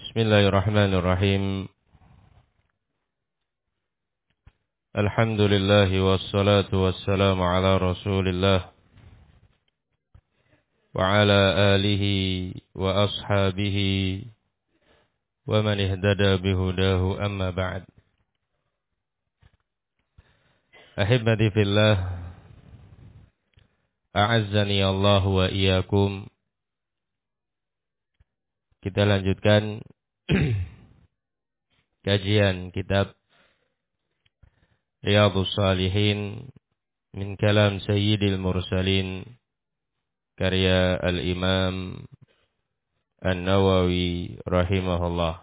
Bismillahirrahmanirrahim. Alhamdulillah wassalatu wassalamu ala Rasulillah wa ala alihi wa ashabihi wa man ihtada bihudahu amma ba'd. Ahibbati fillah, a'azzani Allah wa iyyakum. Kita lanjutkan kajian kitab Riyadhus Shalihin min kalam Sayyidil Mursalin karya Al-Imam An-Nawawi rahimahullah.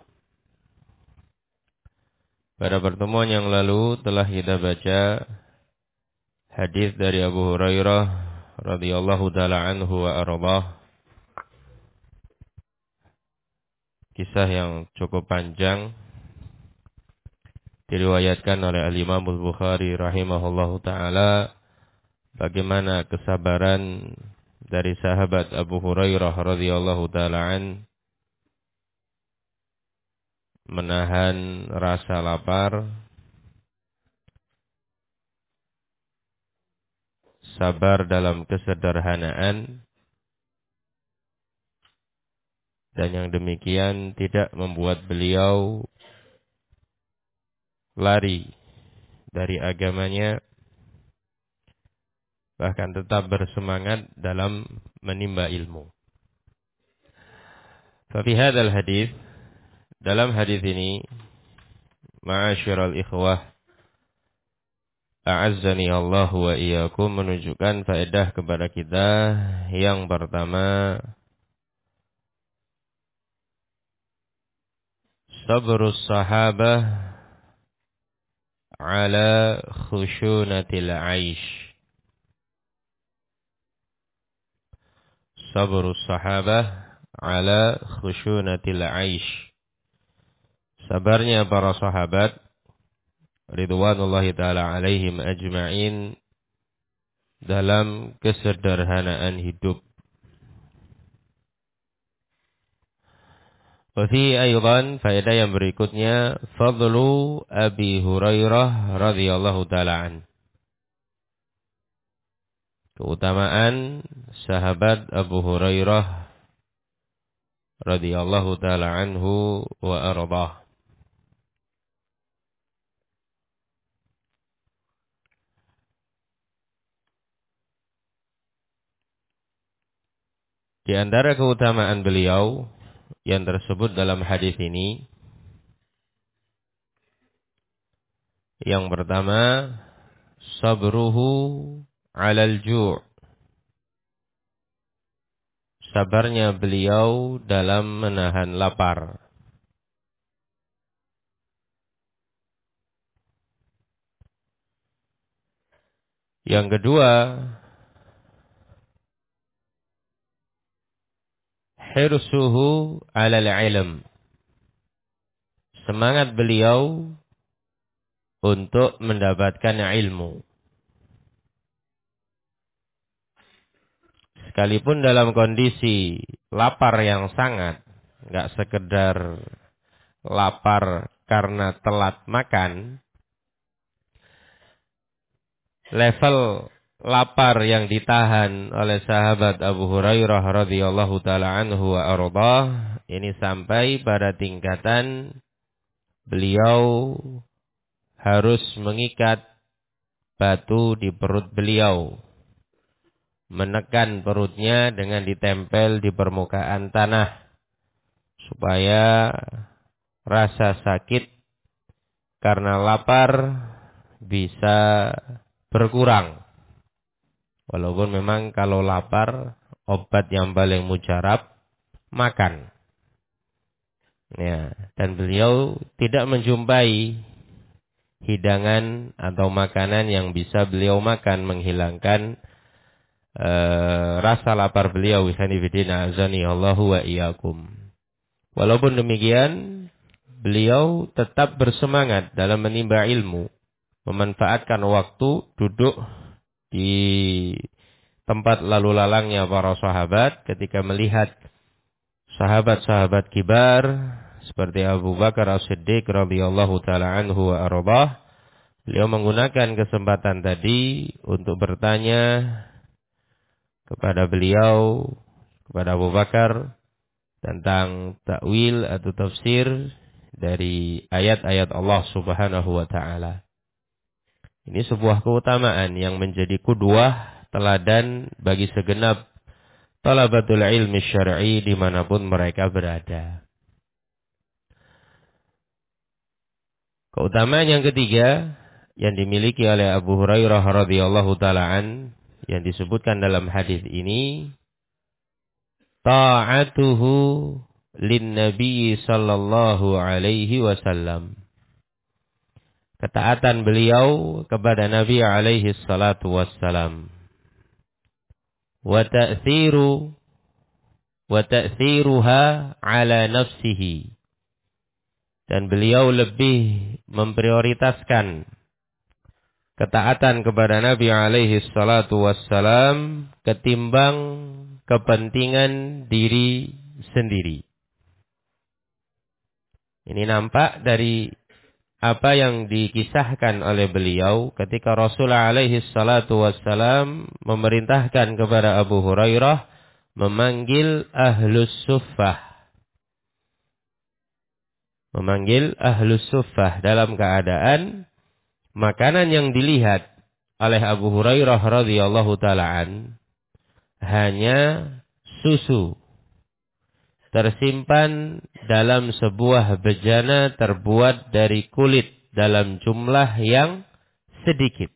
Pada pertemuan yang lalu telah kita baca hadis dari Abu Hurairah radhiyallahu taala anhu wa ardhah. Kisah yang cukup panjang diriwayatkan oleh Al-Imam Al-Bukhari rahimahullahu taala, bagaimana kesabaran dari sahabat Abu Hurairah radhiyallahu taala an menahan rasa lapar, sabar dalam kesederhanaan, dan yang demikian tidak membuat beliau lari dari agamanya, bahkan tetap bersemangat dalam menimba ilmu. Fi hadzal hadis, dalam hadis ini, ma'asyiral ikhwah, a'azzani Allah wa iyyakum, menunjukkan faedah kepada kita. Yang pertama, sabrus sahabah ala khushunatil aish. Sabrus sahabah ala khushunatil aish. Sabarnya para sahabat ridwanullahi ta'ala alaihim ajma'in dalam kesederhanaan hidup. Wafi aydan, faedah yang berikutnya, fadlu Abi Hurairah radhiyallahu ta'ala an. Keutamaan sahabat Abu Hurairah radhiyallahu ta'ala anhu wa ardhah. Di antara keutamaan beliau yang tersebut dalam hadis ini, yang pertama, sabruhu 'alal ju'. Sabarnya beliau dalam menahan lapar. Yang kedua, hirsuhu 'alal ilm. Semangat beliau untuk mendapatkan ilmu. Sekalipun dalam kondisi lapar yang sangat, enggak sekedar lapar karena telat makan, level lapar yang ditahan oleh sahabat Abu Hurairah radhiyallahu taala anhu wa ardhah ini sampai pada tingkatan beliau harus mengikat batu di perut beliau, menekan perutnya dengan ditempel di permukaan tanah supaya rasa sakit karena lapar bisa berkurang. Walaupun memang kalau lapar, obat yang paling mujarab makan. Ya, dan beliau tidak menjumpai hidangan atau makanan yang bisa beliau makan menghilangkan rasa lapar beliau. Wisanifidina azani Allahu wa iyyakum. Walaupun demikian, beliau tetap bersemangat dalam menimba ilmu, memanfaatkan waktu duduk di tempat lalu lalangnya para sahabat ketika melihat sahabat-sahabat kibar, seperti Abu Bakar As-Siddiq radhiyallahu taala anhu wa ardhah, beliau menggunakan kesempatan tadi untuk bertanya kepada beliau, kepada Abu Bakar, tentang takwil atau tafsir dari ayat-ayat Allah Subhanahu wa taala. Ini sebuah keutamaan yang menjadi qudwah, teladan bagi segenap talabatul ilmi syar'i dimanapun mereka berada. Keutamaan yang ketiga yang dimiliki oleh Abu Hurairah radhiyallahu taala an, yang disebutkan dalam hadis ini, ta'atuhu lin Nabi sallallahu alaihi wasallam. Ketaatan beliau kepada Nabi alaihi salatu wassalam. Wa ta'thiruha ala nafsihi. Dan beliau lebih memprioritaskan ketaatan kepada Nabi alaihi salatu wassalam ketimbang kepentingan diri sendiri. Ini nampak dari apa yang dikisahkan oleh beliau ketika Rasulullah alaihi salatu wassalam memerintahkan kepada Abu Hurairah memanggil ahlus suffah. Memanggil ahlus suffah dalam keadaan makanan yang dilihat oleh Abu Hurairah radhiyallahu taala an hanya susu tersimpan dalam sebuah bejana terbuat dari kulit dalam jumlah yang sedikit.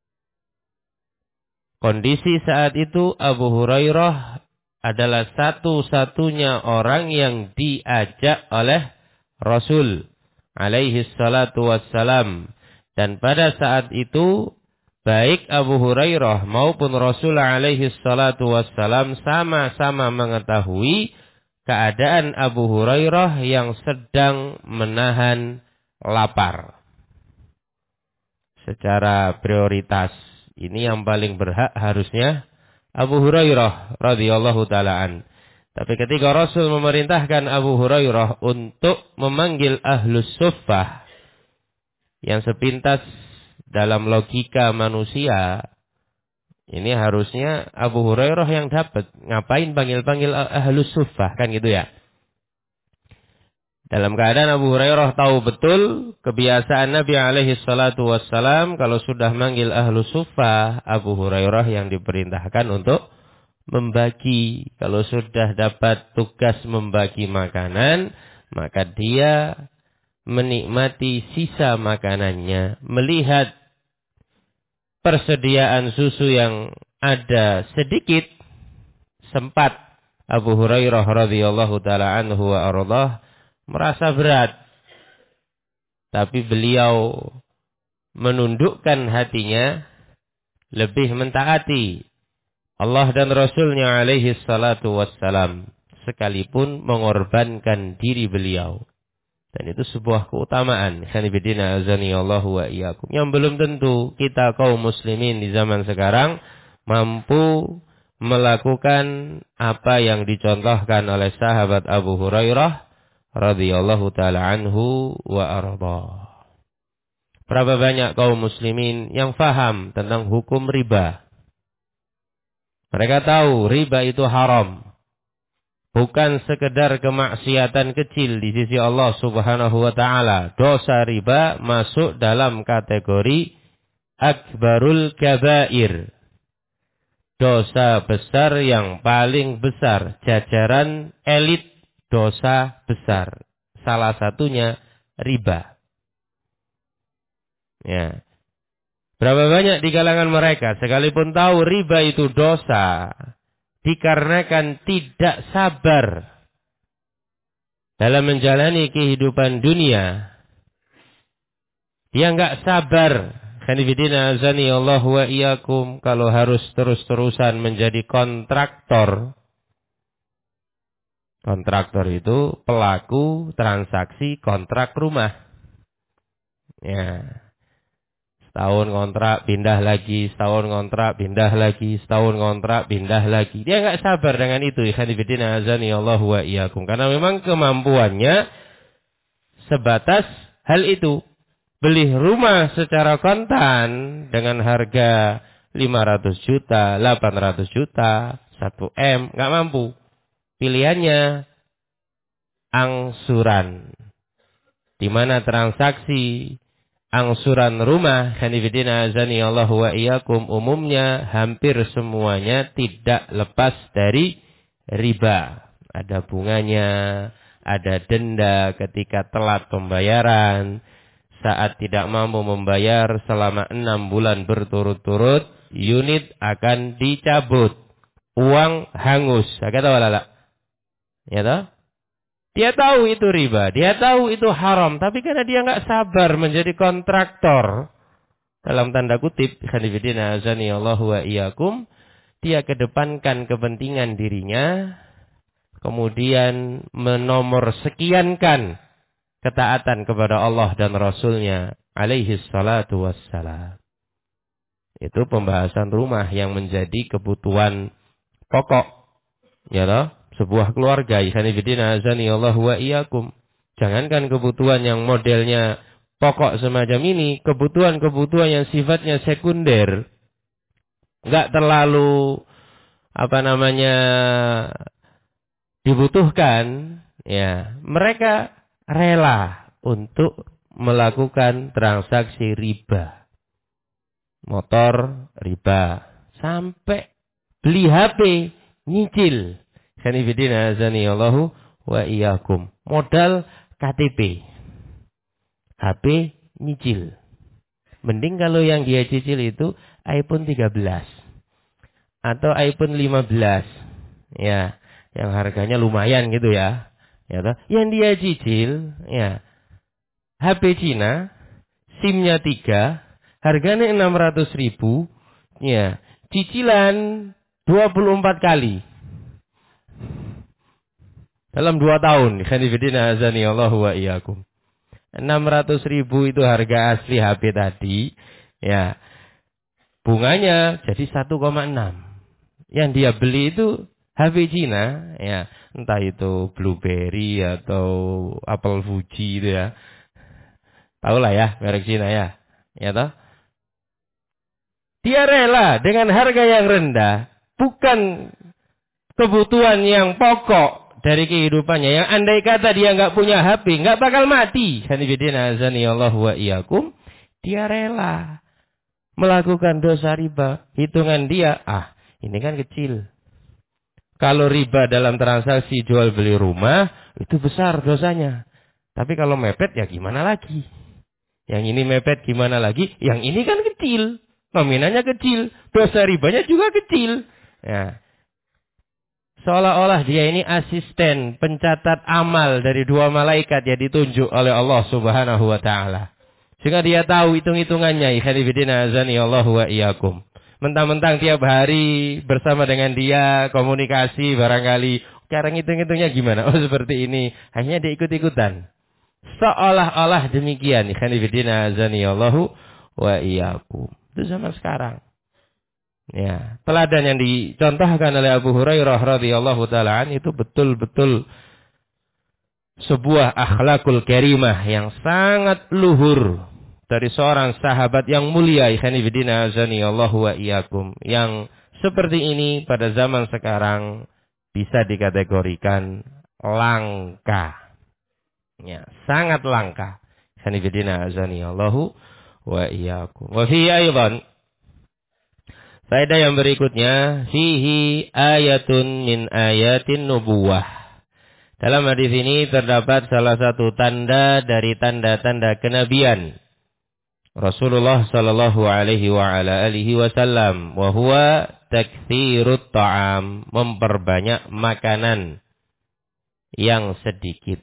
Kondisi saat itu Abu Hurairah adalah satu-satunya orang yang diajak oleh Rasul alaihi salatu wassalam. Dan pada saat itu baik Abu Hurairah maupun Rasul alaihi salatu wassalam sama-sama mengetahui keadaan Abu Hurairah yang sedang menahan lapar. Secara prioritas, ini yang paling berhak harusnya Abu Hurairah radhiyallahu taala an. Tapi ketika Rasul memerintahkan Abu Hurairah untuk memanggil ahlus suffah, yang sepintas dalam logika manusia, ini harusnya Abu Hurairah yang dapat. Ngapain panggil-panggil ahlus suffah, kan gitu ya. Dalam keadaan Abu Hurairah tahu betul kebiasaan Nabi alaihi salatu wassalam, kalau sudah manggil ahlus suffah, Abu Hurairah yang diperintahkan untuk membagi. Kalau sudah dapat tugas membagi makanan, maka dia menikmati sisa makanannya, melihat persediaan susu yang ada sedikit, sempat Abu Hurairah radhiyallahu taala anhu wa ardhah merasa berat. Tapi beliau menundukkan hatinya, lebih mentaati Allah dan Rasulnya alaihi salatu wassalam, sekalipun mengorbankan diri beliau. Dan itu sebuah keutamaan. Khanibidina azaniyallahu wa iyyakum. Yang belum tentu kita kaum muslimin di zaman sekarang mampu melakukan apa yang dicontohkan oleh sahabat Abu Hurairah radhiyallahu taala anhu wa ardhah. Berapa banyak kaum muslimin yang faham tentang hukum riba. Mereka tahu riba itu haram. Bukan sekedar kemaksiatan kecil di sisi Allah Subhanahu wa taala. Dosa riba masuk dalam kategori akbarul kabair. Dosa besar yang paling besar, jajaran elit dosa besar. Salah satunya riba. Ya. Berapa banyak di kalangan mereka sekalipun tahu riba itu dosa, dikarenakan tidak sabar dalam menjalani kehidupan dunia. Dia enggak sabar. Khanifidina azani Allah wa iyyakum, kalau harus terus-terusan menjadi kontraktor. Kontraktor itu pelaku transaksi kontrak rumah. Ya. Setahun kontrak, pindah lagi, setahun kontrak, pindah lagi, setahun kontrak, pindah lagi. Dia enggak sabar dengan itu. Ikhwanifidina azani Allah wa iyyakum. Karena memang kemampuannya sebatas hal itu. Beli rumah secara kontan dengan harga 500 juta, 800 juta, 1 M, nggak mampu. Pilihannya angsuran. Di mana transaksi angsuran rumah, khanifidina azani Allah wa iyyakum, umumnya hampir semuanya tidak lepas dari riba. Ada bunganya, ada denda ketika telat pembayaran, saat tidak mampu membayar selama 6 bulan berturut-turut, unit akan dicabut, uang hangus. Kata walala, ya toh? Dia tahu itu riba, dia tahu itu haram, tapi karena dia nggak sabar menjadi kontraktor, dalam tanda kutip, khanifidina azani Allahu wa iyyakum, dia kedepankan kepentingan dirinya, kemudian menomor sekiankan ketaatan kepada Allah dan Rasulnya alaihi salatu wassalam. Itu pembahasan rumah yang menjadi kebutuhan pokok, ya toh? Sebuah keluarga, ikhwanifidina azani Allah wa iyyakum. Jangankan kebutuhan yang modelnya pokok semacam ini, kebutuhan-kebutuhan yang sifatnya sekunder, enggak terlalu dibutuhkan, ya. Mereka rela untuk melakukan transaksi riba. Motor riba, sampai beli HP nyicil. Khanifidina azani Allahu wa iyyakum. Modal KTP. HP nyicil. Mending kalau yang dia cicil itu iPhone 13 atau iPhone 15. Ya, yang harganya lumayan gitu ya. Ya toh? Yang dia cicil, ya. HP Cina, SIM-nya 3, harganya 600.000, ya. Cicilan 24 kali. Dalam 2 tahun, khanifidina azani Allahu wa iyyakum. 600.000 itu harga asli HP tadi, ya. Bunganya jadi 1,6. Yang dia beli itu HP Cina, ya. Entah itu BlueBerry atau Apple Fuji itu ya. Tahu lah ya, merek Cina ya. Ya toh? Dia rela dengan harga yang rendah, bukan kebutuhan yang pokok dari kehidupannya, yang andai kata dia nggak punya HP, nggak bakal mati. Hanifidina azani Allah wa iyyakum. Dia rela melakukan dosa riba. Hitungan dia, ini kan kecil. Kalau riba dalam transaksi jual beli rumah, itu besar dosanya. Tapi kalau mepet ya gimana lagi? Yang ini mepet gimana lagi? Yang ini kan kecil. Nominalnya kecil. Dosa ribanya juga kecil. Ya. Seolah-olah dia ini asisten pencatat amal dari 2 malaikat yang ditunjuk oleh Allah Subhanahu wa taala. Sehingga dia tahu hitung-hitungannya, ikhwanifidina azani Allah wa iyyakum. Mentang-mentang tiap hari bersama dengan dia komunikasi barangkali, sekarang hitung-hitungnya gimana? Oh seperti ini. Hanya dia ikut-ikutan. Seolah-olah demikian, ikhwanifidina azani Allah wa iyyakum. Itu zaman sekarang. Ya, teladan yang dicontohkan oleh Abu Hurairah radhiyallahu taala itu betul-betul sebuah akhlakul karimah yang sangat luhur dari seorang sahabat yang mulia, ikhwanifidina azani Allahu wa iyyakum, yang seperti ini pada zaman sekarang bisa dikategorikan langka. Ya, sangat langka. Ikhwanifidina azani Allahu wa iyyakum. Wa fi aidan, faedah yang berikutnya, fihi ayatun min ayatin nubuwah. Dalam hadis ini terdapat salah satu tanda dari tanda-tanda kenabian Rasulullah sallallahu alaihi wa ala alihi wasallam, wa huwa taktsirut ta'am, memperbanyak makanan yang sedikit.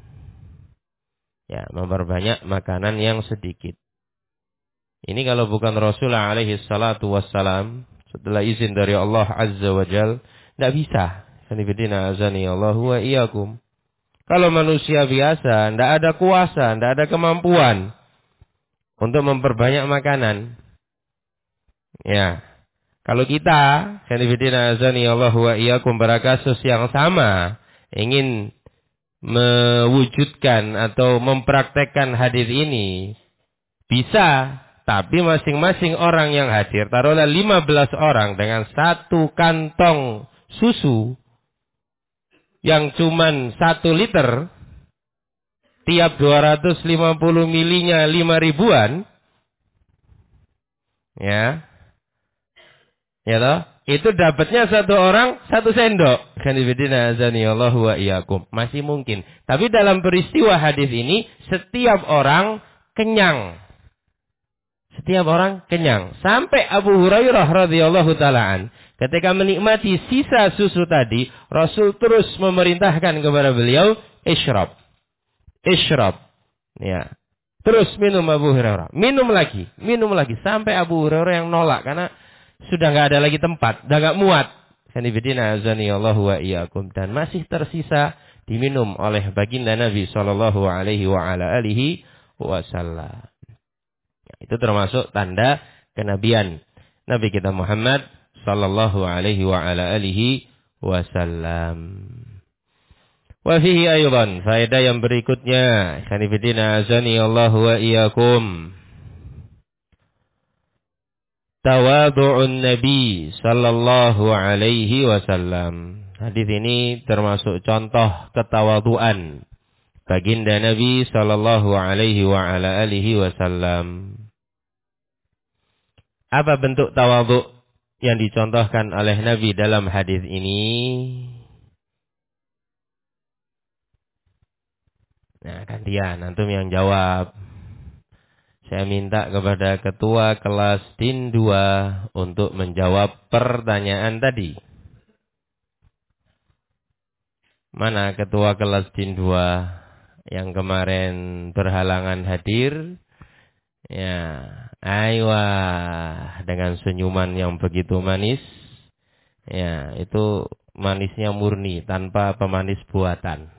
Ya, memperbanyak makanan yang sedikit. Ini kalau bukan Rasulullah alaihi salatu wassalam, setelah izin dari Allah azza wa jal, tidak bisa. Sanibidina azani Allahu wa iyyakum. Kalau manusia biasa, tidak ada kuasa, tidak ada kemampuan untuk memperbanyak makanan. Ya, kalau kita, sanibidina azani Allahu wa iyyakum, pada kasus yang sama, ingin mewujudkan atau mempraktekkan hadis ini? Bisa, tapi masing-masing orang yang hadir, taruhlah 15 orang dengan satu kantong susu yang cuman 1 liter, tiap 250 milinya 5 ribuan, ya toh? Itu dapatnya satu orang 1 sendok. Kanibidina azani Allahu wa iyyakum. Masih mungkin. Tapi dalam peristiwa hadis ini, setiap orang kenyang. Setiap orang kenyang. Sampai Abu Hurairah radhiyallahu ta'ala ketika menikmati sisa susu tadi, Rasul terus memerintahkan kepada beliau, isyrab. Isyrab. Ya. Terus minum Abu Hurairah. Minum lagi sampai Abu Hurairah yang nolak karena sudah nggak ada lagi tempat, udah nggak muat. Sanibidina azani Allahu wa iyyakum, dan masih tersisa diminum oleh baginda Nabi sallallahu alaihi wa ala alihi wasallam. Itu termasuk tanda kenabian Nabi kita Muhammad sallallahu alaihi wa ala alihi wasallam. Wa fihi aydan, faedah yang berikutnya, sanibidina azani Allahu wa iyyakum, tawadhu'un Nabi sallallahu alaihi wasallam. Hadis ini termasuk contoh ketawadhuan baginda Nabi sallallahu alaihi wa ala alihi wasallam. Apa bentuk tawadhu yang dicontohkan oleh Nabi dalam hadis ini? Nah, gantian antum yang jawab. Saya minta kepada ketua kelas DIN 2 untuk menjawab pertanyaan tadi. Mana ketua kelas DIN 2 yang kemarin berhalangan hadir? Ya, dengan senyuman yang begitu manis. Ya, itu manisnya murni tanpa pemanis buatan.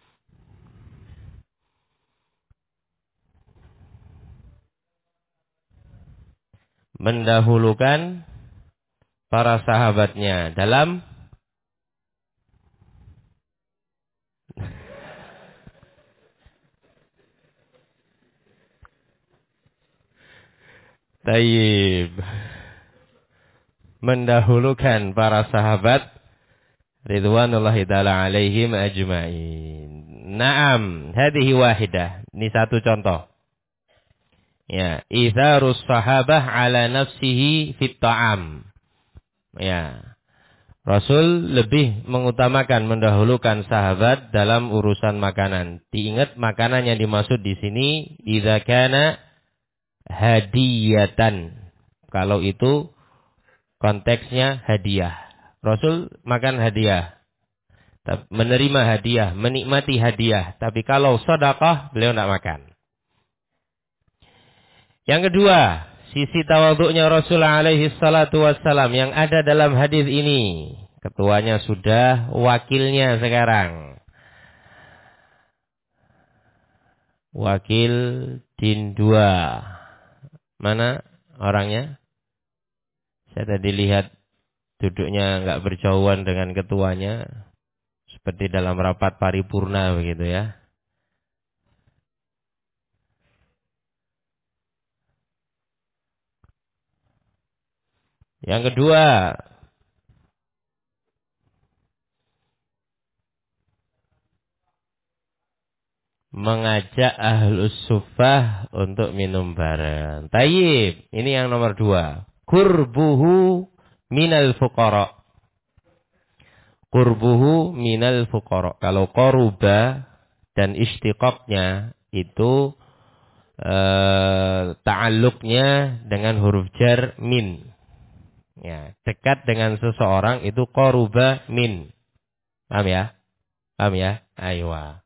Mendahulukan para sahabatnya dalam tayyib. Mendahulukan para sahabat ridwanullahi ta'ala alaihim ajma'in. Naam, hadhihi wahidah. Ini satu contoh. Ya, itharus sahabah ala nafsihi fit ta'am. Ya. Rasul lebih mengutamakan, mendahulukan sahabat dalam urusan makanan. Diingat makanan yang dimaksud di sini idza kana hadiyatan. Kalau itu konteksnya hadiah. Rasul makan hadiah, menerima hadiah, menikmati hadiah. Tapi kalau sedekah beliau tidak makan. Yang kedua, sisi tawadhu'nya Rasul alaihi salatu wassalam yang ada dalam hadis ini. Ketuanya sudah, wakilnya sekarang. Wakil DIN 2. Mana orangnya? Saya tadi lihat duduknya nggak berjauhan dengan ketuanya. Seperti dalam rapat paripurna begitu ya. Yang kedua, mengajak ahlus suffah untuk minum bareng. Tayyib, ini yang nomor 2. Qurbuhu minal fuqara. Qurbuhu minal fuqara. Kalau qaruba dan istiqaqnya itu ta'alluqnya dengan huruf jar min. Ya, dekat dengan seseorang itu qaruba min. Paham ya? Paham ya? Aywa.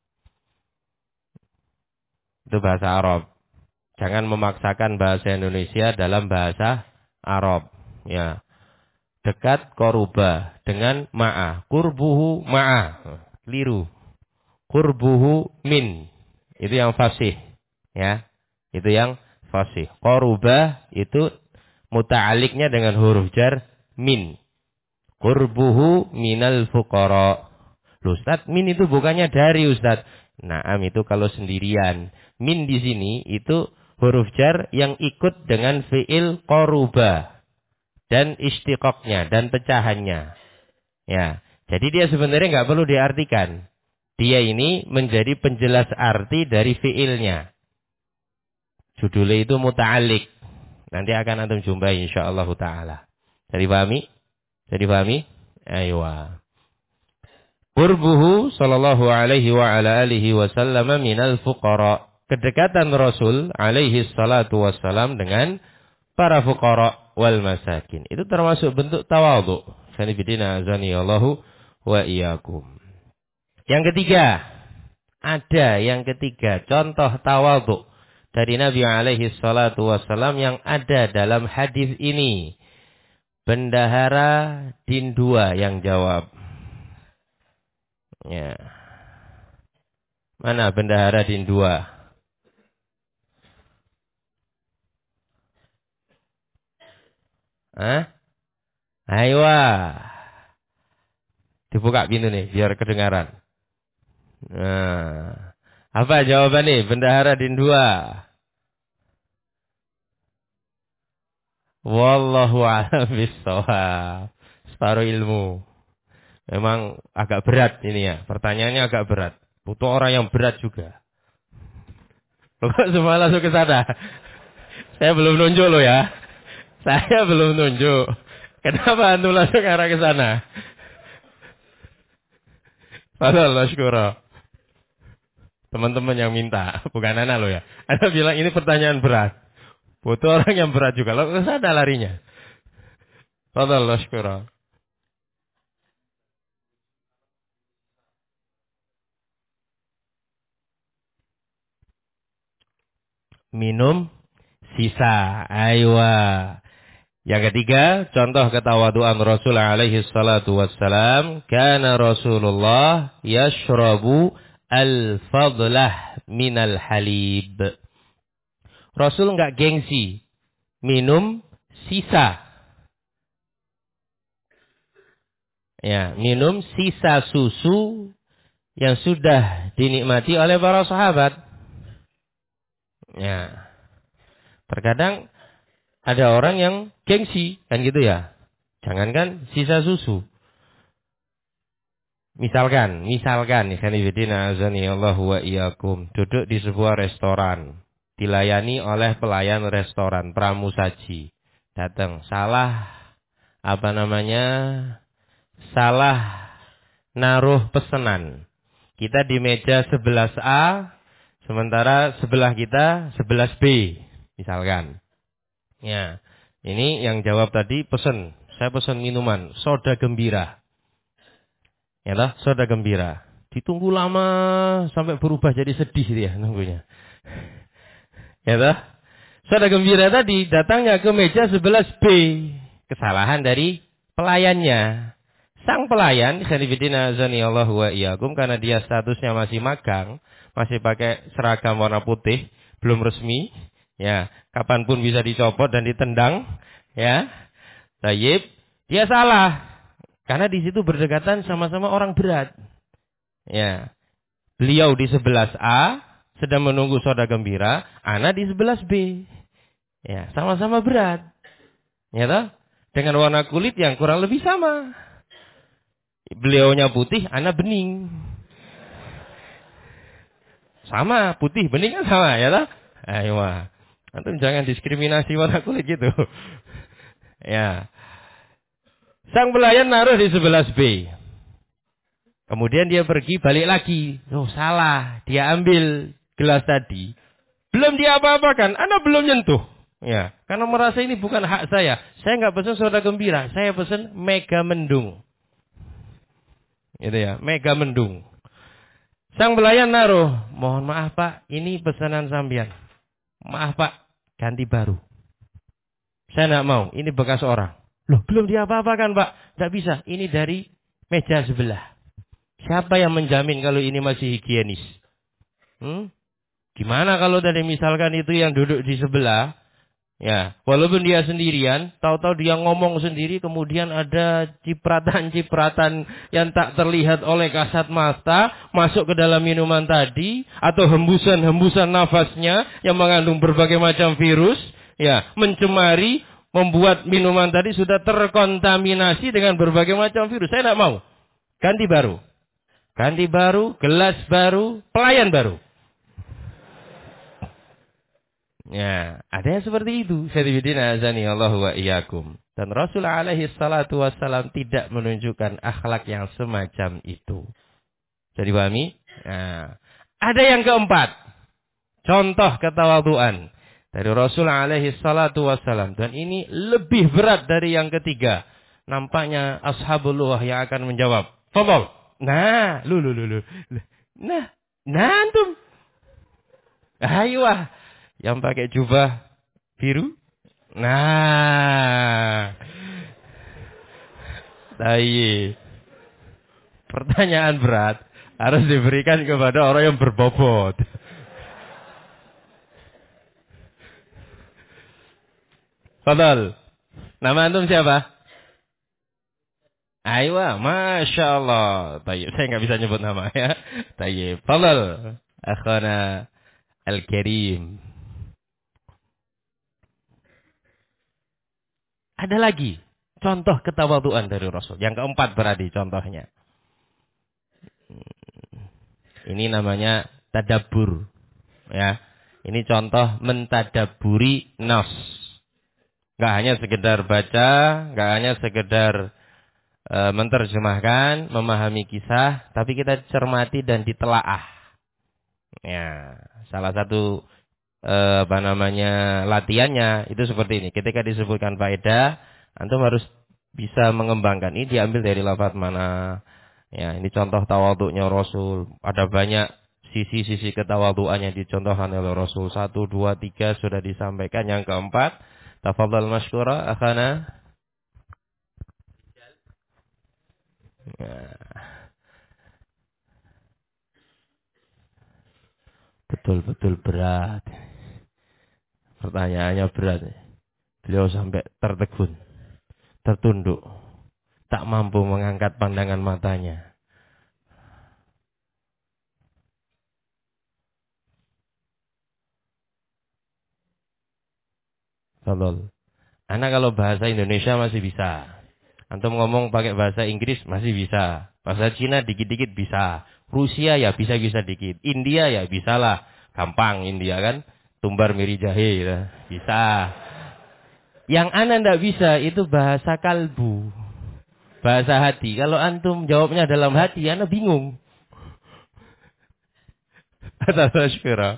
Itu bahasa Arab. Jangan memaksakan bahasa Indonesia dalam bahasa Arab. Ya. Dekat qaruba dengan ma'a. Qurbuhu ma'a. Keliru. Qurbuhu min. Itu yang fasih. Ya. Itu yang fasih. Qaruba itu muta'aliknya dengan huruf jar min. Qurbuhu minal fuqara. Loh, Ustaz, min itu bukannya dari, Ustaz. Naam, itu kalau sendirian. Min di sini itu huruf jar yang ikut dengan fiil qaruba dan istiqaqnya dan pecahannya. Ya, jadi dia sebenarnya nggak perlu diartikan. Dia ini menjadi penjelas arti dari fiilnya. Judulnya itu muta'alliq. Nanti akan antum jumpai insyaallah taala. Jadi pahami? Jadi pahami? Aywa. Qurbuhu sallallahu alaihi wa ala alihi wasallam minal fuqara. Kedekatan Rasul alaihi salatu wassalam dengan para fuqara wal masakin. Itu termasuk bentuk tawadhu. Sanibidina azani Allahu wa iyyakum. Yang ketiga, ada yang ketiga contoh tawadhu dari Nabi alaihi salatu wassalam yang ada dalam hadis ini. Bendahara Din 2 yang jawab. Ya. Mana bendahara Din 2? Hah? Aywa. Dibuka pintu nih biar kedengaran. Nah. Apa jawaban nih bendahara Din 2? Wallahu a'lam bishawab. Separuh ilmu. Memang agak berat ini ya. Pertanyaannya agak berat. Butuh orang yang berat juga. Loh, kok semua langsung ke sana? Saya belum nunjuk loh ya. Saya belum nunjuk. Kenapa antum langsung arah ke sana? Padahal syukur. Teman-teman yang minta, bukan anak loh ya. Anda bilang ini pertanyaan berat. Butuh orang yang berat juga. Lo ke sana larinya. Padahal syukur. Minum sisa. Aywa. Yang ketiga, contoh ketawaduan Rasul alaihi salatu wassalam. Kana Rasulullah yashrabu al-fadlah minal halib. Rasul enggak gengsi. Minum sisa. Ya, minum sisa susu yang sudah dinikmati oleh para sahabat. Ya. Terkadang ada orang yang gengsi, kan gitu ya. Jangankan sisa susu. Misalkan, ikhwanifidina azani Allah wa iyyakum, duduk di sebuah restoran, dilayani oleh pelayan restoran, pramusaji. Datang, salah naruh pesanan. Kita di meja 11A, sementara sebelah kita 11B, misalkan. Ya, ini yang jawab tadi pesen. Saya pesen minuman, soda gembira. Ya toh, soda gembira. Ditunggu lama sampai berubah jadi sedih dia nunggunya. Ya toh? Soda gembira tadi datangnya ke meja 11B. Kesalahan dari pelayannya. Sang pelayan, sanibidina azani Allah wa iyyakum, karena dia statusnya masih magang, masih pakai seragam warna putih, belum resmi. Ya, kapanpun bisa dicopot dan ditendang, ya. Tayyib, dia salah. Karena di situ berdekatan sama-sama orang berat. Ya. Beliau di 11A sedang menunggu soda gembira, ana di 11B. Ya, sama-sama berat. Ya toh? Dengan warna kulit yang kurang lebih sama. Beliaunya putih, ana bening. Sama, putih, bening kan sama, ya toh? Ayo. Antum jangan diskriminasi warna kulit gitu. Ya. Sang pelayan naruh di 11B. Kemudian dia pergi balik lagi. Oh salah. Dia ambil gelas tadi. Belum dia apa-apakan. Anda belum nyentuh. Ya. Karena merasa ini bukan hak saya. Saya nggak pesan soda gembira. Saya pesan mega mendung. Gitu ya. Mega mendung. Sang pelayan naruh. Mohon maaf Pak. Ini pesanan sambian. Maaf Pak. Ganti baru. Saya nggak mau. Ini bekas orang. Loh, belum diapa-apakan Pak. Nggak bisa. Ini dari meja sebelah. Siapa yang menjamin kalau ini masih higienis? Gimana kalau tadi misalkan itu yang duduk di sebelah, Ya, walaupun dia sendirian, tahu-tahu dia ngomong sendiri, kemudian ada cipratan-cipratan yang tak terlihat oleh kasat mata masuk ke dalam minuman tadi, atau hembusan-hembusan nafasnya yang mengandung berbagai macam virus, ya, mencemari, membuat minuman tadi sudah terkontaminasi dengan berbagai macam virus. Saya tidak mau. Ganti baru, gelas baru, pelayan baru. Ya, ada yang seperti itu. Sayyidina azani Allahu wa iyyakum. Dan Rasul alaihi salatu wassalam tidak menunjukkan akhlak yang semacam itu. Jadi pahami? Nah, ada yang keempat. Contoh ketawaduan dari Rasul alaihi salatu wassalam. Dan ini lebih berat dari yang ketiga. Nampaknya ashabullah yang akan menjawab. Fadhal. Nah, lu. Nah, antum. Ayo, yang pakai jubah biru. Nah, tayi. Pertanyaan berat harus diberikan kepada orang yang berbobot. Fadal. Nama antum siapa? Aywa, Masya Allah. Tayyib, saya nggak bisa nyebut nama ya. Tayyib. Fadal. Akhana Al-Karim. Ada lagi contoh ketawaduan dari Rasul. Yang keempat berarti contohnya. Ini namanya tadabbur. Ya. Ini contoh mentadaburi nas. Gak hanya sekedar baca, gak hanya sekedar menerjemahkan, memahami kisah, tapi kita cermati dan ditelaah. Ya, salah satu latihannya itu seperti ini. Ketika disebutkan faedah, antum harus bisa mengembangkan. Ini diambil dari lafaz mana? Ya, ini contoh tawadhu'nya Rasul. Ada banyak sisi-sisi ketawadhu'an yang dicontohkan oleh Rasul. 1, 2, 3 sudah disampaikan. Yang keempat, tafadhal masykura akhana. Ya, betul-betul berat. Pertanyaannya berat. Beliau sampai tertegun, tertunduk, tak mampu mengangkat pandangan matanya. Tolol. Anak kalau bahasa Indonesia masih bisa. Antum ngomong pakai bahasa Inggris masih bisa. Bahasa Cina dikit-dikit bisa. Rusia ya bisa-bisa dikit. India ya bisalah. Gampang India kan. Tumbar miri jahe gitu. Bisa. Yang anak ndak bisa itu bahasa kalbu. Bahasa hati. Kalau antum jawabnya dalam hati, anak bingung. Kata Syura.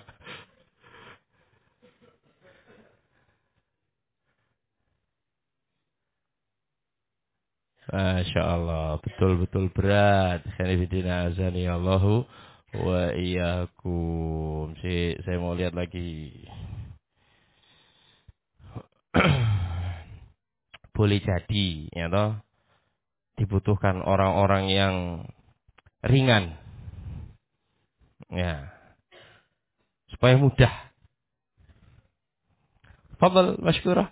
Masya Allah, betul-betul berat. Khanifidina azani Allahu wa iyyakum. Saya mau lihat lagi. Boleh jadi, ya toh, dibutuhkan orang-orang yang ringan, ya, supaya mudah. Fadal, masykurah.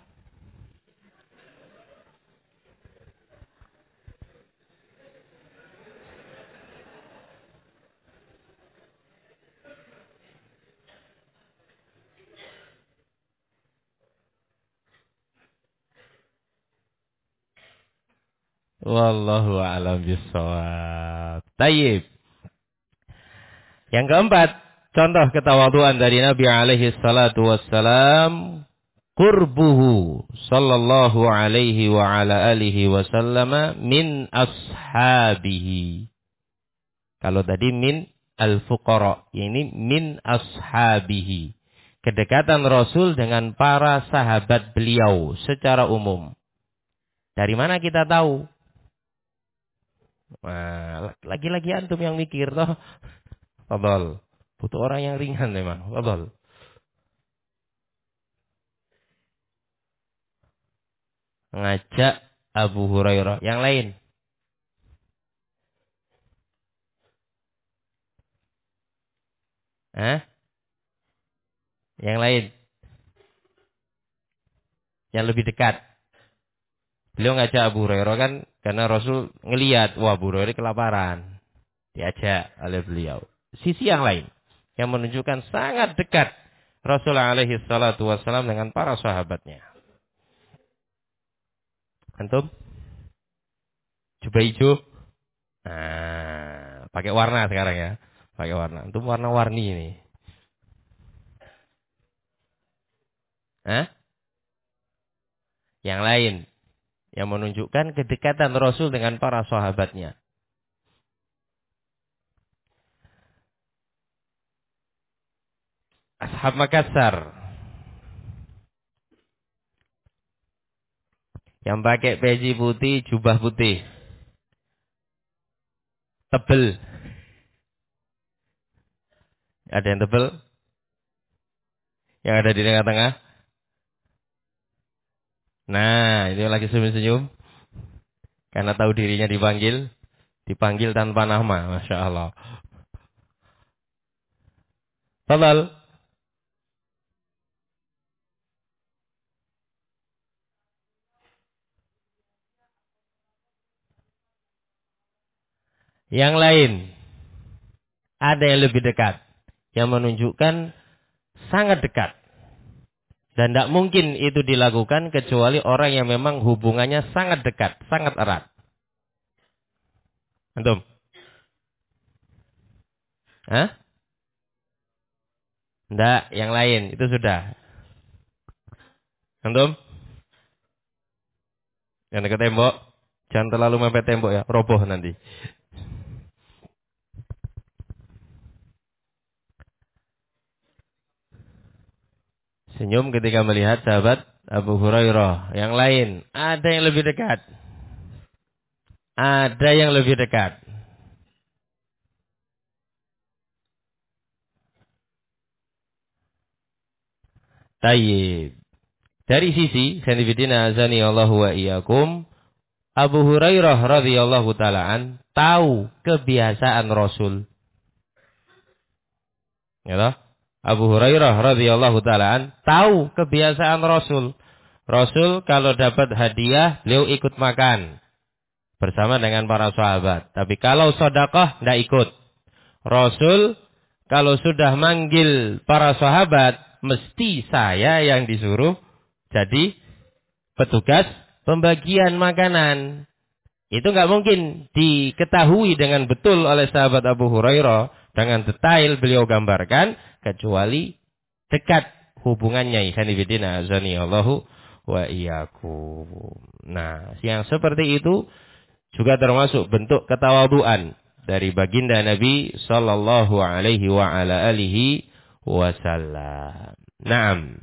Wallahu a'lam bishawab. Tayyib. Yang keempat, contoh ketawaduan dari Nabi alaihi salatu wassalam, qurbuhu sallallahu alaihi wa ala alihi wasallama min ashabihi. Kalau tadi min al-fuqara, ini min ashabihi. Kedekatan Rasul dengan para sahabat beliau secara umum. Dari mana kita tahu? Nah, lagi-lagi antum yang mikir toh. Fadhal. Butuh orang yang ringan memang. Fadhal. Ngajak Abu Hurairah. Yang lain. Hah? Yang lain. yang lebih dekat. Beliau ngajak Abu Hurairah kan karena Rasul ngelihat, wah Abu Hurairah kelaparan. Diajak oleh beliau. Sisi yang lain yang menunjukkan sangat dekat Rasulullah alaihi salatu wasallam dengan para sahabatnya. Antum? Coba hijau. Nah, pakai warna sekarang ya. Pakai warna. Antum warna-warni ini. Hah? Yang lain yang menunjukkan kedekatan Rasul dengan para sahabatnya. Ashab Makassar yang pakai peci putih, jubah putih, tebel. Ada yang tebel? Yang ada di tengah-tengah? Nah, itu lagi senyum-senyum. Karena tahu dirinya dipanggil tanpa nama, Masya Allah. Fadal. Yang lain, ada yang lebih dekat, yang menunjukkan sangat dekat. Dan tidak mungkin itu dilakukan kecuali orang yang memang hubungannya sangat dekat, sangat erat. Antum? Hah? Tidak, yang lain, itu sudah. Antum? Yang dekat tembok, jangan terlalu mepet tembok ya, roboh nanti. Senyum ketika melihat sahabat Abu Hurairah. Yang lain, ada yang lebih dekat. Ada yang lebih dekat. Tayyib. Dari sisi sanifidina azani Allahu wa iyyakum, Abu Hurairah radhiyallahu taalaan tahu kebiasaan Rasul. Ya toh? Abu Hurairah radhiyallahu taalaan tahu kebiasaan Rasul. Rasul kalau dapat hadiah, beliau ikut makan bersama dengan para sahabat. Tapi kalau sedekah tidak ikut. Rasul kalau sudah manggil para sahabat, mesti saya yang disuruh jadi petugas pembagian makanan. Itu nggak mungkin diketahui dengan betul oleh sahabat Abu Hurairah. Dengan detail beliau gambarkan. Kecuali dekat hubungannya. Ikhwanifidina azani Allahu wa iyyakum. Nah, yang seperti itu juga termasuk bentuk ketawaduan dari baginda Nabi sallallahu alaihi wa ala alihi wasallam. Naam.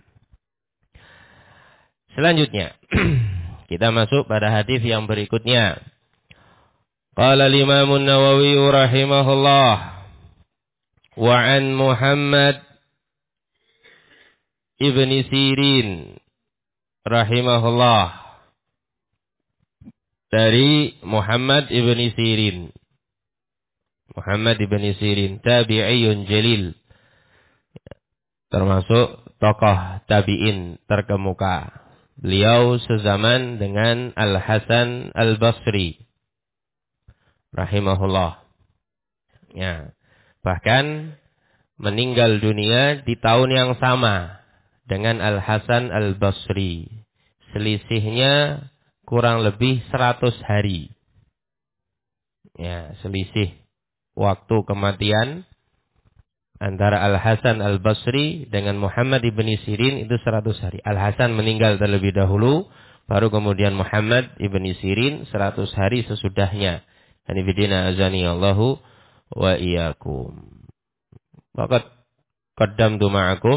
Selanjutnya kita masuk pada hadis yang berikutnya. Qala al-Imam an-Nawawi rahimahullah wa an Muhammad ibn Sirin rahimahullah, dari Muhammad ibn Sirin. Muhammad ibn Sirin tabi'iyun jalil, termasuk tokoh tabi'in terkemuka. Beliau sezaman dengan Al-Hasan Al-Basri rahimahullah. Ya. Bahkan meninggal dunia di tahun yang sama dengan Al-Hasan Al-Basri. Selisihnya kurang lebih 100 hari. Ya, selisih waktu kematian antara Al-Hasan Al-Basri dengan Muhammad ibn Sirin itu 100 hari. Al-Hasan meninggal terlebih dahulu, baru kemudian Muhammad ibn Sirin 100 hari sesudahnya. Hanifidina azani Allahu wa iyyakum. Waqad qaddamtu ma'akum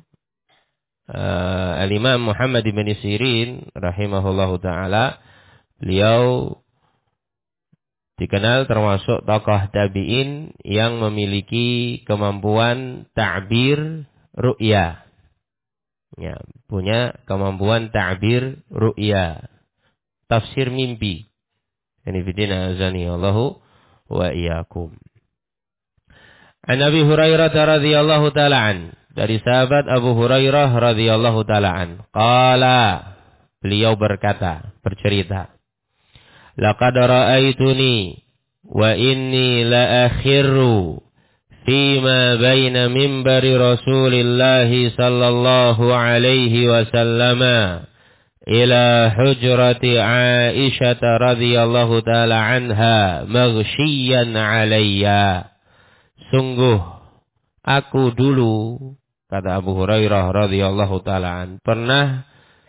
Al-Imam Muhammad ibn Sirin rahimahullahu ta'ala. Beliau dikenal termasuk tokoh tabi'in yang memiliki kemampuan ta'bir ru'ya. Ya, punya kemampuan ta'bir ru'ya. Tafsir mimpi. Ini bidina azani Allahu wa iyyakum. An Abi Hurairah radhiyallahu ta'ala an. Dari sahabat Abu Hurairah radhiyallahu ta'ala an. Qala. Beliau bercerita, laqad ra'aituni wa inni la akhirru fima baina mimbari Rasulillah sallallahu alaihi wasallama ila hujrati Aisyah radhiyallahu taala anha maghsyiyan alayya. Sungguh aku dulu, kata Abu Hurairah radhiyallahu taala, pernah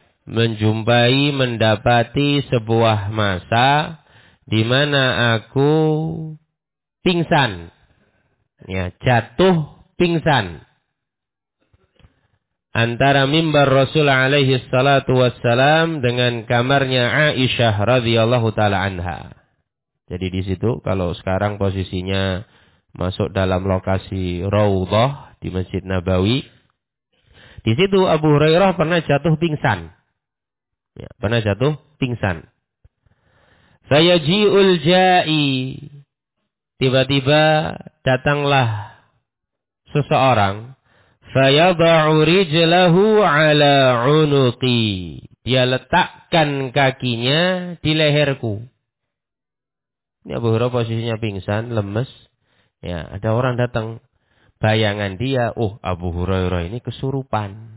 mendapati sebuah masa di mana aku pingsan, ya, jatuh pingsan antara mimbar Rasul alaihi salatu wassalam dengan kamarnya Aisyah radhiyallahu taala anha. Jadi di situ kalau sekarang posisinya masuk dalam lokasi Raudhah di Masjid Nabawi. Di situ Abu Hurairah pernah jatuh pingsan. Ya, pernah jatuh pingsan. Fayaji'ul ja'i. Tiba-tiba datanglah seseorang. Fayada'u rijlahu ala unuqi. Dia letakkan kakinya di leherku. Ini Abu Hurairah posisinya pingsan, lemes. Ya, ada orang datang. Bayangan dia, oh Abu Hurairah ini kesurupan.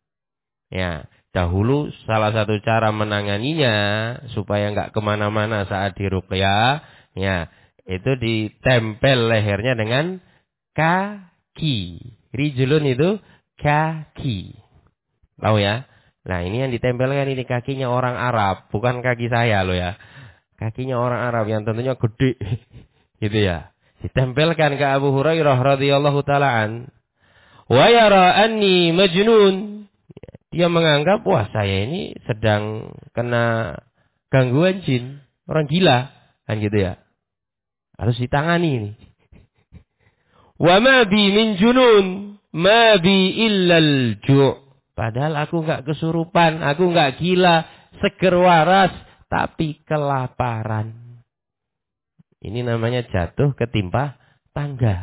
Ya, dahulu salah satu cara menanganinya supaya nggak kemana-mana saat diruqyah, ya, itu ditempel lehernya dengan kaki. Rijlun itu kaki. Tahu ya? Nah, ini yang ditempelkan ini kakinya orang Arab, bukan kaki saya loh ya. Kakinya orang Arab yang tentunya gede. Gitu ya. Ditempelkan ke Abu Hurairah radhiyallahu taala an. Wa yara anni majnun. Dia menganggap, wah saya ini sedang kena gangguan jin, orang gila, kan gitu ya. Harus ditangani ini. Wa ma bi min junun, ma bi illal ju'. Padahal aku enggak kesurupan, aku enggak gila, seger waras, tapi kelaparan. Ini namanya jatuh ketimpa tangga.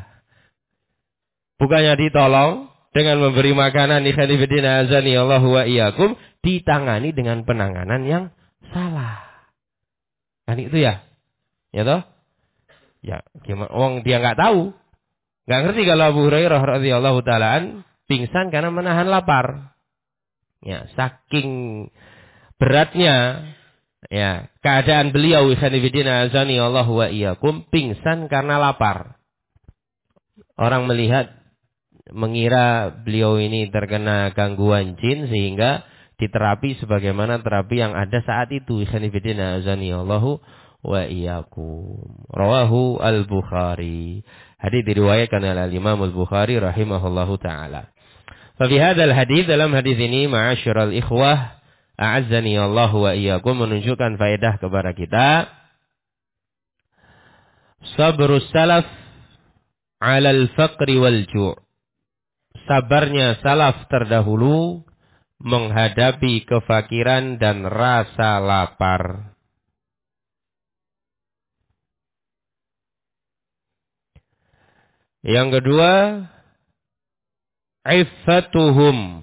Bukannya ditolong dengan memberi makanan, ikhwan fillah azani Allahu wa iyyakum, ditangani dengan penanganan yang salah. Kan itu ya? Ya toh? Ya, gimana? Wong dia enggak tahu. Enggak ngerti kalau Abu Hurairah radhiyallahu taalaan pingsan karena menahan lapar. Ya, saking beratnya ya keadaan beliau ikhwan fillah azani Allahu wa iyyakum pingsan karena lapar. Orang mengira beliau ini terkena gangguan jin sehingga diterapi sebagaimana terapi yang ada saat itu. Ikhwan fillah azani Allahu wa iyyakum. Rawahu al-Bukhari. Hadis diriwayatkan oleh Imam al-Bukhari rahimahullahu taala. Fa fi hadzal hadis, dalam hadis ini ma'asyiral ikhwah a'azzani Allah wa iyyakum, menunjukkan faedah kepada kita sabrus salaf 'alal faqri wal ju'. Sabarnya salaf terdahulu menghadapi kefakiran dan rasa lapar. Yang kedua, iffatuhum.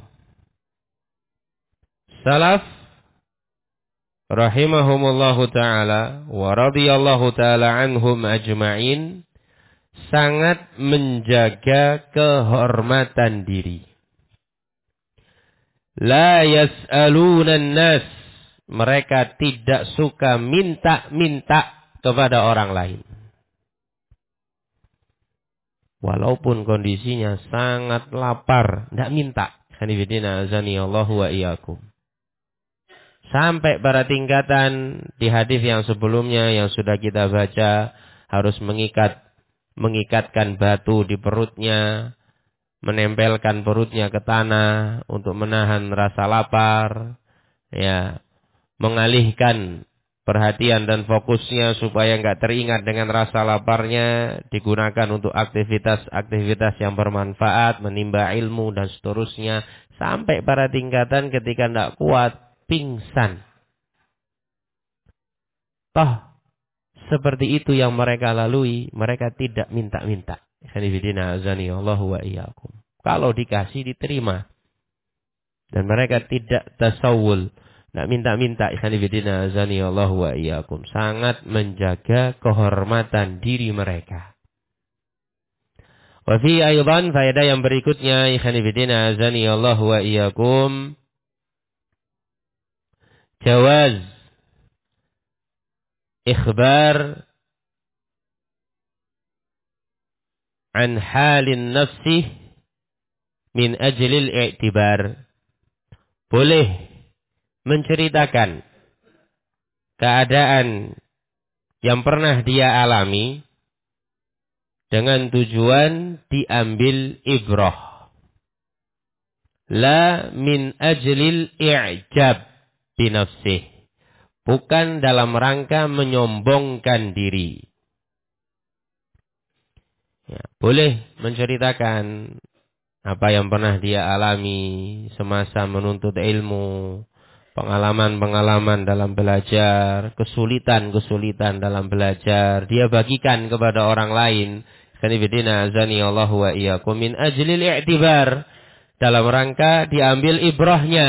Salaf rahimahumullahu ta'ala wa radiyallahu ta'ala anhum ajma'in sangat menjaga kehormatan diri. La yas'alunan nas. Mereka tidak suka minta-minta kepada orang lain. Walaupun kondisinya sangat lapar, tidak minta. Hanifidina azani Allahu wa iyyakum. Sampai pada tingkatan di hadis yang sebelumnya yang sudah kita baca, harus mengikatkan batu di perutnya, menempelkan perutnya ke tanah untuk menahan rasa lapar, ya, mengalihkan perhatian dan fokusnya supaya enggak teringat dengan rasa laparnya, digunakan untuk aktivitas-aktivitas yang bermanfaat, menimba ilmu dan seterusnya, sampai pada tingkatan ketika enggak kuat, pingsan. Toh, seperti itu yang mereka lalui, mereka tidak minta-minta. Khanifidina azani Allahu wa iyyakum. Kalau dikasih diterima. Dan mereka tidak tasawul, Tidak minta-minta, ikhwan fillah azani Allah wa iyyakum. Sangat menjaga kehormatan diri mereka. Wa fi aydan faedah yang berikutnya, ikhwan fillah azani Allah wa iyyakum. Jawaz ikhbar an halin nafsi min ajlil i'tibar. Boleh menceritakan keadaan yang pernah dia alami dengan tujuan diambil ibrah. La min ajlil i'jab binafsih. Bukan dalam rangka menyombongkan diri. Ya, boleh menceritakan apa yang pernah dia alami semasa menuntut ilmu, pengalaman-pengalaman dalam belajar, kesulitan-kesulitan dalam belajar, dia bagikan kepada orang lain. Kanibidina azani Allahu wa iyyakum min ajlil i'tibar, dalam rangka diambil ibrahnya.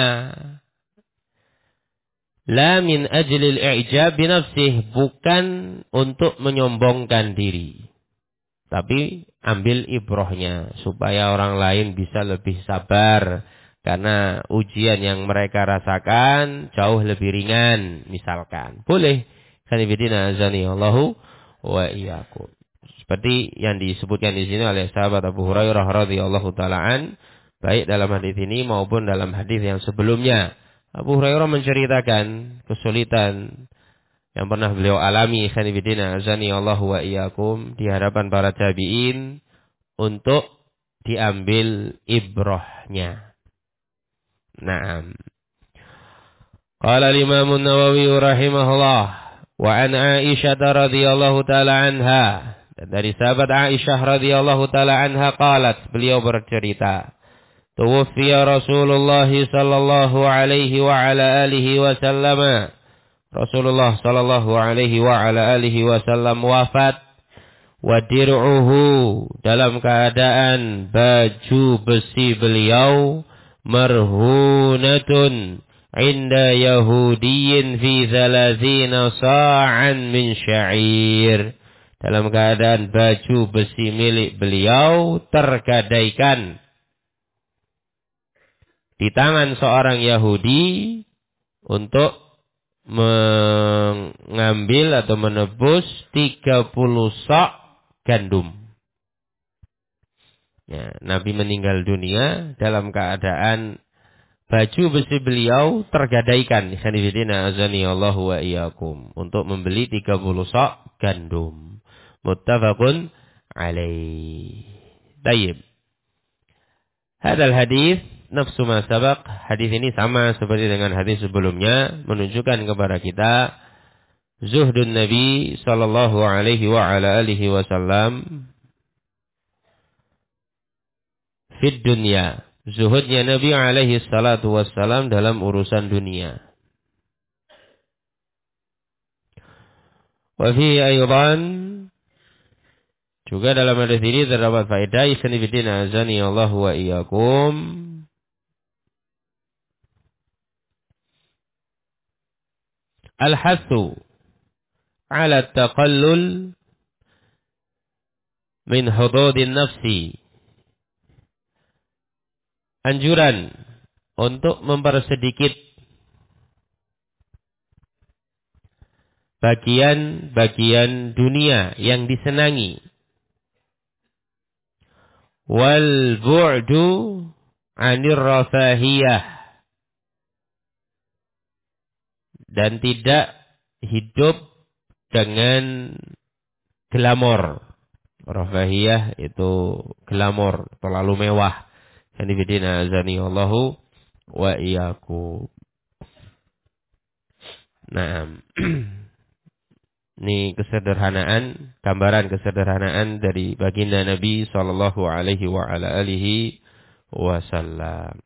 La min ajlil i'jab binafsih, bukan untuk menyombongkan diri. Tapi ambil ibrahnya supaya orang lain bisa lebih sabar karena ujian yang mereka rasakan jauh lebih ringan misalkan. Boleh. Kanibidina azani Allahu wa iyyakum. Seperti yang disebutkan di sini oleh sahabat Abu Hurairah radhiyallahu taala an, baik dalam hadis ini maupun dalam hadis yang sebelumnya. Abu Hurairah menceritakan kesulitan yang pernah beliau alami, khanifidina azani Allahu wa iyyakum, di hadapan para tabi'in untuk diambil ibrahnya. Naam. Qala al-Imam an-Nawawi rahimahullah wa an Aisyah radhiyallahu taala anha, dan dari sahabat Aisyah radhiyallahu taala anha qalat, beliau bercerita, tuwfiya Rasulullah sallallahu alaihi wa ala alihi wasallam. Rasulullah sallallahu alaihi wa ala alihi wasallam wafat, wa dir'uhu, dalam keadaan baju besi beliau marhunatun inda Yahudiyin fi 30 sa'an min sya'ir. Dalam keadaan baju besi milik beliau tergadaikan di tangan seorang Yahudi untuk mengambil atau menebus 30 sak gandum. Ya, Nabi meninggal dunia dalam keadaan baju besi beliau tergadaikan. Khanifidina azani Allahu wa iyyakum, untuk membeli 30 sak gandum. Muttafaqun alaih. Tayyib. Hadal hadis nafsu ma sabaq, hadis ini sama seperti dengan hadis sebelumnya, menunjukkan kepada kita zuhdun Nabi sallallahu alaihi wa ala alihi wasallam fid dunya. Zuhudnya Nabi alaihi salatu wassalam dalam urusan dunia. Wa fi aydan, juga dalam hadis ini terdapat faedah, ikhwanifidina azani Allahu wa iyyakum, al-hathu ala taqallul min hududin nafsi. Anjuran untuk mempersedikit bagian-bagian dunia yang disenangi. Wal bu'du 'anir rafahiyah, dan tidak hidup dengan glamor. Rafahiyah itu glamor, terlalu mewah. Kanifidina azani Allahu wa iyyakum. Nah, ini kesederhanaan, gambaran kesederhanaan dari baginda Nabi sallallahu alaihi wa ala alihi wasallam.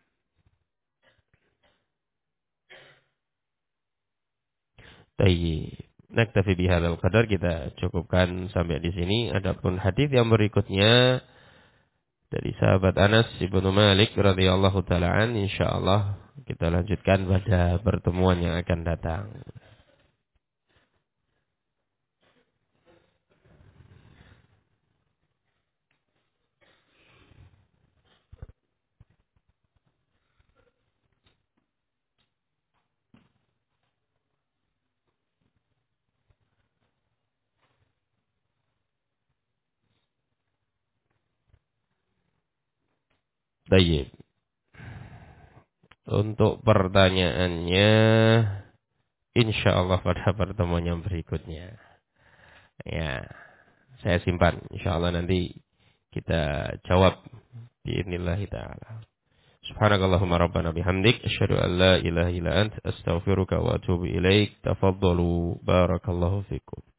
Tayyib. Naktafi bihadzal qadar, kita cukupkan sampai di sini. Adapun hadis yang berikutnya dari sahabat Anas ibnu Malik radhiyallahu taalaan. Insyaallah kita lanjutkan pada pertemuan yang akan datang. Baik. Untuk pertanyaannya, insyaallah pada pertemuan yang berikutnya. Ya, saya simpan. Insyaallah nanti kita jawab biidznillah taala. Subhanakallahumma rabbana bihamdik asyhadu an la ilaha illa anta astaghfiruka wa atubu ilaik. Tafaddalu barakallahu fikum.